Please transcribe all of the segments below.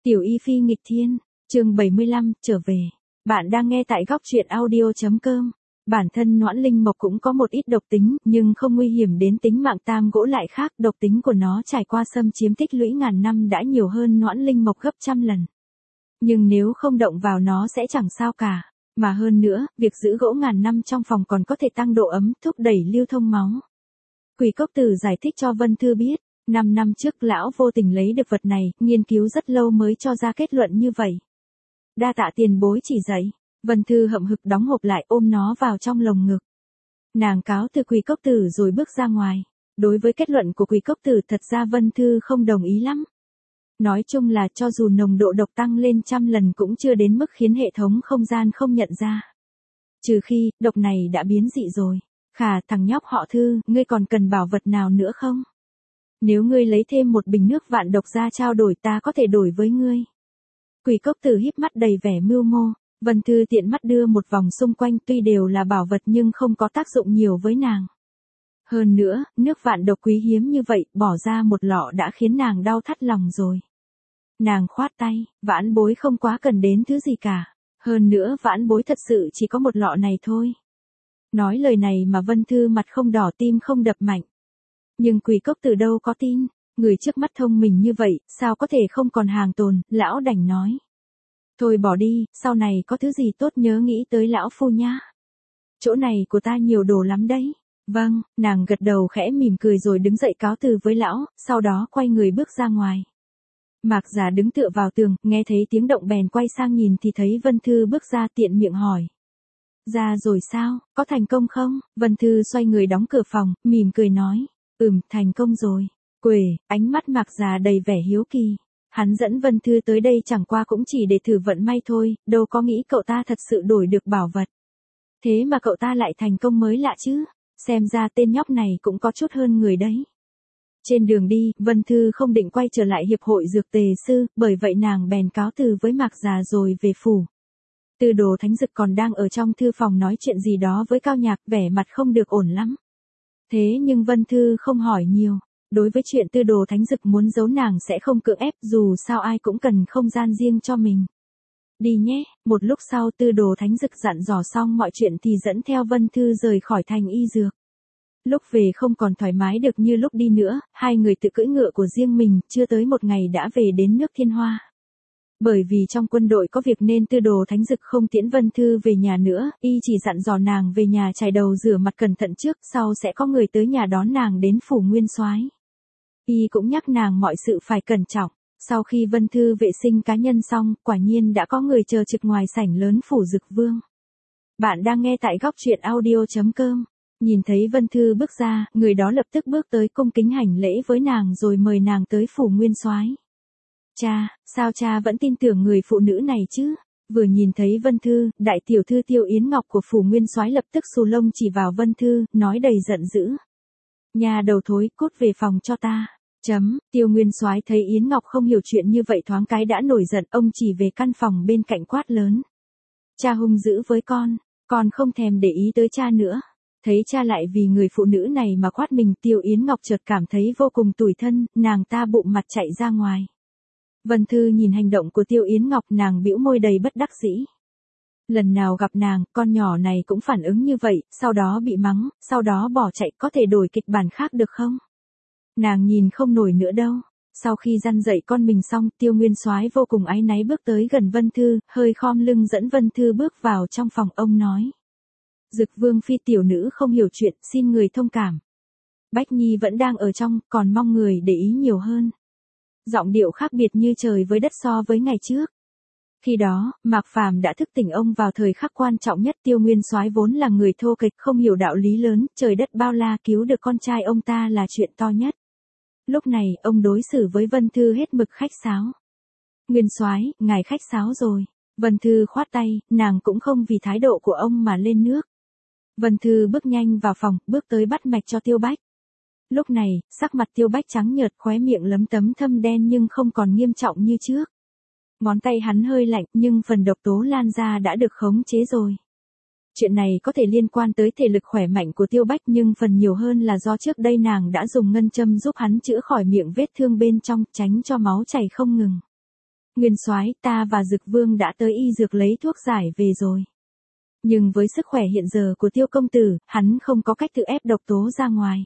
Tiểu Y Phi nghịch thiên, chương 75, trở về. Bạn đang nghe tại góc truyện audio.com. Bản thân Noãn Linh Mộc cũng có một ít độc tính, nhưng không nguy hiểm đến tính mạng. Tam gỗ lại khác, độc tính của nó trải qua xâm chiếm tích lũy ngàn năm đã nhiều hơn Noãn Linh Mộc gấp trăm lần. Nhưng nếu không động vào nó sẽ chẳng sao cả. Mà hơn nữa, việc giữ gỗ ngàn năm trong phòng còn có thể tăng độ ấm, thúc đẩy lưu thông máu. Quỷ Cốc Tử giải thích cho Vân Thư biết. 5 năm trước lão vô tình lấy được vật này, nghiên cứu rất lâu mới cho ra kết luận như vậy. Đa tạ tiền bối chỉ dạy. Vân Thư hậm hực đóng hộp lại, ôm nó vào trong lồng ngực. Nàng cáo từ Quỷ Cốc Tử rồi bước ra ngoài. Đối với kết luận của Quỷ Cốc Tử thật ra Vân Thư không đồng ý lắm. Nói chung là cho dù nồng độ độc tăng lên trăm lần cũng chưa đến mức khiến hệ thống không gian không nhận ra. Trừ khi, độc này đã biến dị rồi. Khà, thằng nhóc họ Thư, ngươi còn cần bảo vật nào nữa không? Nếu ngươi lấy thêm một bình nước vạn độc ra trao đổi ta có thể đổi với ngươi. Quỷ Cốc Tử híp mắt đầy vẻ mưu mô, Vân Thư tiện mắt đưa một vòng xung quanh, tuy đều là bảo vật nhưng không có tác dụng nhiều với nàng. Hơn nữa, nước vạn độc quý hiếm như vậy, bỏ ra một lọ đã khiến nàng đau thắt lòng rồi. Nàng khoát tay, Vãn Bối không quá cần đến thứ gì cả. Hơn nữa Vãn Bối thật sự chỉ có một lọ này thôi. Nói lời này mà Vân Thư mặt không đỏ tim không đập mạnh. Nhưng Quỷ Cốc Tử đâu có tin, người trước mắt thông minh như vậy, sao có thể không còn hàng tồn, lão đành nói. Thôi bỏ đi, sau này có thứ gì tốt nhớ nghĩ tới lão phu nhá. Chỗ này của ta nhiều đồ lắm đấy. Vâng, nàng gật đầu khẽ mỉm cười rồi đứng dậy cáo từ với lão, sau đó quay người bước ra ngoài. Mạc Giả đứng tựa vào tường, nghe thấy tiếng động bèn quay sang nhìn thì thấy Vân Thư bước ra, tiện miệng hỏi. Ra rồi sao, có thành công không? Vân Thư xoay người đóng cửa phòng, mỉm cười nói. Thành công rồi. Quể, ánh mắt Mạc Giả đầy vẻ hiếu kỳ. Hắn dẫn Vân Thư tới đây chẳng qua cũng chỉ để thử vận may thôi, đâu có nghĩ cậu ta thật sự đổi được bảo vật. Thế mà cậu ta lại thành công mới lạ chứ, xem ra tên nhóc này cũng có chút hơn người đấy. Trên đường đi, Vân Thư không định quay trở lại hiệp hội dược tề sư, bởi vậy nàng bèn cáo từ với Mạc Giả rồi về phủ. Tư Đồ Thánh Dực còn đang ở trong thư phòng nói chuyện gì đó với Cao Nhạc, vẻ mặt không được ổn lắm. Thế nhưng Vân Thư không hỏi nhiều, đối với chuyện Tư Đồ Thánh Dực muốn giấu nàng sẽ không cưỡng ép, dù sao ai cũng cần không gian riêng cho mình. Đi nhé, một lúc sau Tư Đồ Thánh Dực dặn dò xong mọi chuyện thì dẫn theo Vân Thư rời khỏi thành y dược. Lúc về không còn thoải mái được như lúc đi nữa, hai người tự cưỡi ngựa của riêng mình, chưa tới một ngày đã về đến nước Thiên Hoa. Bởi vì trong quân đội có việc nên Tư Đồ Thánh Dực không tiễn Vân Thư về nhà nữa, y chỉ dặn dò nàng về nhà chải đầu rửa mặt cẩn thận trước, sau sẽ có người tới nhà đón nàng đến phủ Nguyên Soái. Y cũng nhắc nàng mọi sự phải cẩn trọng. Sau khi Vân Thư vệ sinh cá nhân xong, quả nhiên đã có người chờ trực ngoài sảnh lớn phủ Dực Vương. Bạn đang nghe tại góc truyện audio.com. Nhìn thấy Vân Thư bước ra, người đó lập tức bước tới cung kính hành lễ với nàng rồi mời nàng tới phủ Nguyên Soái. Cha, sao cha vẫn tin tưởng người phụ nữ này chứ? Vừa nhìn thấy Vân Thư, đại tiểu thư Tiêu Yến Ngọc của phủ Nguyên Soái lập tức xù lông chỉ vào Vân Thư, nói đầy giận dữ. Nhà đầu thối, cút về phòng cho ta. Tiêu Nguyên Soái thấy Yến Ngọc không hiểu chuyện như vậy thoáng cái đã nổi giận, ông chỉ về căn phòng bên cạnh quát lớn. Cha hung dữ với con không thèm để ý tới cha nữa. Thấy cha lại vì người phụ nữ này mà quát mình, Tiêu Yến Ngọc chợt cảm thấy vô cùng tủi thân, nàng ta bụng mặt chạy ra ngoài. Vân Thư nhìn hành động của Tiêu Yến Ngọc, nàng bĩu môi đầy bất đắc dĩ. Lần nào gặp nàng, con nhỏ này cũng phản ứng như vậy, sau đó bị mắng, sau đó bỏ chạy, có thể đổi kịch bản khác được không? Nàng nhìn không nổi nữa đâu. Sau khi răn dạy con mình xong, Tiêu Nguyên Soái vô cùng áy náy bước tới gần Vân Thư, hơi khom lưng dẫn Vân Thư bước vào trong phòng, ông nói. Dực Vương phi tiểu nữ không hiểu chuyện, xin người thông cảm. Bách Nhi vẫn đang ở trong, còn mong người để ý nhiều hơn. Giọng điệu khác biệt như trời với đất so với ngày trước. Khi đó, Mạc Phàm đã thức tỉnh ông vào thời khắc quan trọng nhất. Tiêu Nguyên Soái vốn là người thô kệch không hiểu đạo lý lớn, trời đất bao la, cứu được con trai ông ta là chuyện to nhất. Lúc này, ông đối xử với Vân Thư hết mực khách sáo. Nguyên Soái, ngài khách sáo rồi. Vân Thư khoát tay, nàng cũng không vì thái độ của ông mà lên nước. Vân Thư bước nhanh vào phòng, bước tới bắt mạch cho Tiêu Bách. Lúc này, sắc mặt Tiêu Bách trắng nhợt, khóe miệng lấm tấm thâm đen nhưng không còn nghiêm trọng như trước. Ngón tay hắn hơi lạnh nhưng phần độc tố lan ra đã được khống chế rồi. Chuyện này có thể liên quan tới thể lực khỏe mạnh của Tiêu Bách nhưng phần nhiều hơn là do trước đây nàng đã dùng ngân châm giúp hắn chữa khỏi miệng vết thương bên trong, tránh cho máu chảy không ngừng. Nguyên soái, ta và Dực Vương đã tới y dược lấy thuốc giải về rồi. Nhưng với sức khỏe hiện giờ của Tiêu công tử, hắn không có cách tự ép độc tố ra ngoài.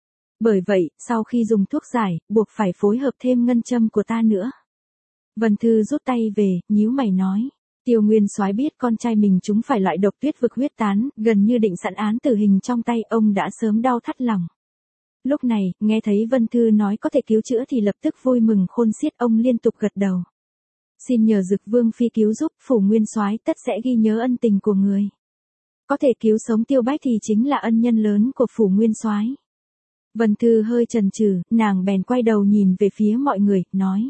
Bởi vậy, sau khi dùng thuốc giải, buộc phải phối hợp thêm ngân châm của ta nữa. Vân Thư rút tay về, nhíu mày nói. Tiêu Nguyên soái biết con trai mình chúng phải loại độc tuyết vực huyết tán, gần như định sẵn án tử hình trong tay, ông đã sớm đau thắt lòng. Lúc này, nghe thấy Vân Thư nói có thể cứu chữa thì lập tức vui mừng khôn xiết, ông liên tục gật đầu. Xin nhờ Dực Vương phi cứu giúp, phủ Nguyên soái tất sẽ ghi nhớ ân tình của người. Có thể cứu sống Tiêu Bách thì chính là ân nhân lớn của phủ Nguyên soái. Vân Thư hơi chần chừ, nàng bèn quay đầu nhìn về phía mọi người, nói.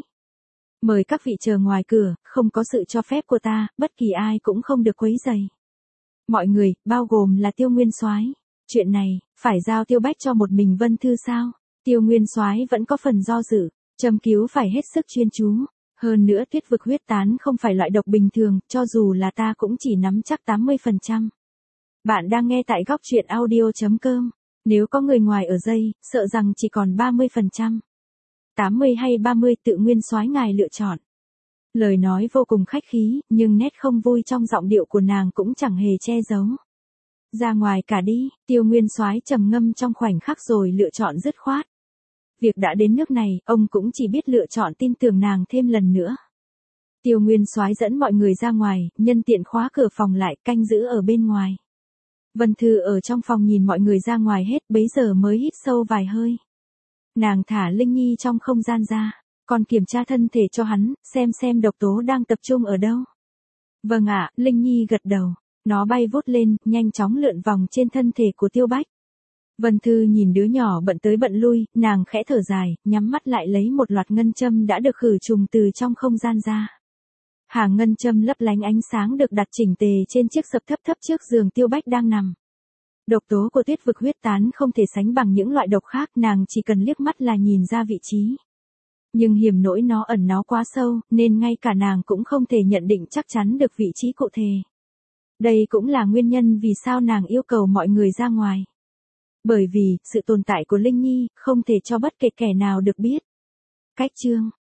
Mời các vị chờ ngoài cửa, không có sự cho phép của ta, bất kỳ ai cũng không được quấy rầy. Mọi người, bao gồm là Tiêu Nguyên soái. Chuyện này, phải giao Tiêu Bách cho một mình Vân Thư sao? Tiêu Nguyên soái vẫn có phần do dự, châm cứu phải hết sức chuyên chú. Hơn nữa tuyết vực huyết tán không phải loại độc bình thường, cho dù là ta cũng chỉ nắm chắc 80%. Bạn đang nghe tại góc truyện audio.com. Nếu có người ngoài ở dây, sợ rằng chỉ còn 30%. 80 hay 30 tự Nguyên soái ngài lựa chọn. Lời nói vô cùng khách khí, nhưng nét không vui trong giọng điệu của nàng cũng chẳng hề che giấu. Ra ngoài cả đi, Tiêu Nguyên soái trầm ngâm trong khoảnh khắc rồi lựa chọn dứt khoát. Việc đã đến nước này, ông cũng chỉ biết lựa chọn tin tưởng nàng thêm lần nữa. Tiêu Nguyên soái dẫn mọi người ra ngoài, nhân tiện khóa cửa phòng lại, canh giữ ở bên ngoài. Vân Thư ở trong phòng nhìn mọi người ra ngoài hết, bấy giờ mới hít sâu vài hơi. Nàng thả Linh Nhi trong không gian ra, còn kiểm tra thân thể cho hắn, xem độc tố đang tập trung ở đâu. Vâng ạ, Linh Nhi gật đầu. Nó bay vút lên, nhanh chóng lượn vòng trên thân thể của Tiêu Bách. Vân Thư nhìn đứa nhỏ bận tới bận lui, nàng khẽ thở dài, nhắm mắt lại lấy một loạt ngân châm đã được khử trùng từ trong không gian ra. Hàng ngân châm lấp lánh ánh sáng được đặt chỉnh tề trên chiếc sập thấp trước giường Tiêu Bách đang nằm. Độc tố của tuyết vực huyết tán không thể sánh bằng những loại độc khác, nàng chỉ cần liếc mắt là nhìn ra vị trí. Nhưng hiểm nỗi nó ẩn náu quá sâu, nên ngay cả nàng cũng không thể nhận định chắc chắn được vị trí cụ thể. Đây cũng là nguyên nhân vì sao nàng yêu cầu mọi người ra ngoài. Bởi vì, sự tồn tại của Linh Nhi, không thể cho bất kể kẻ nào được biết. Cách chương